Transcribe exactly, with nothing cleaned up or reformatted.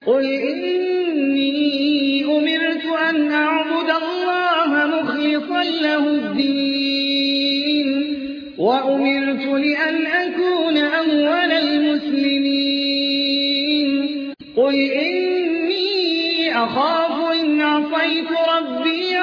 قل إني أمرت أن أعبد الله مخلصا له الدين وأمرت لأن أكون أول المسلمين قل إني أخاف إن عصيت ربي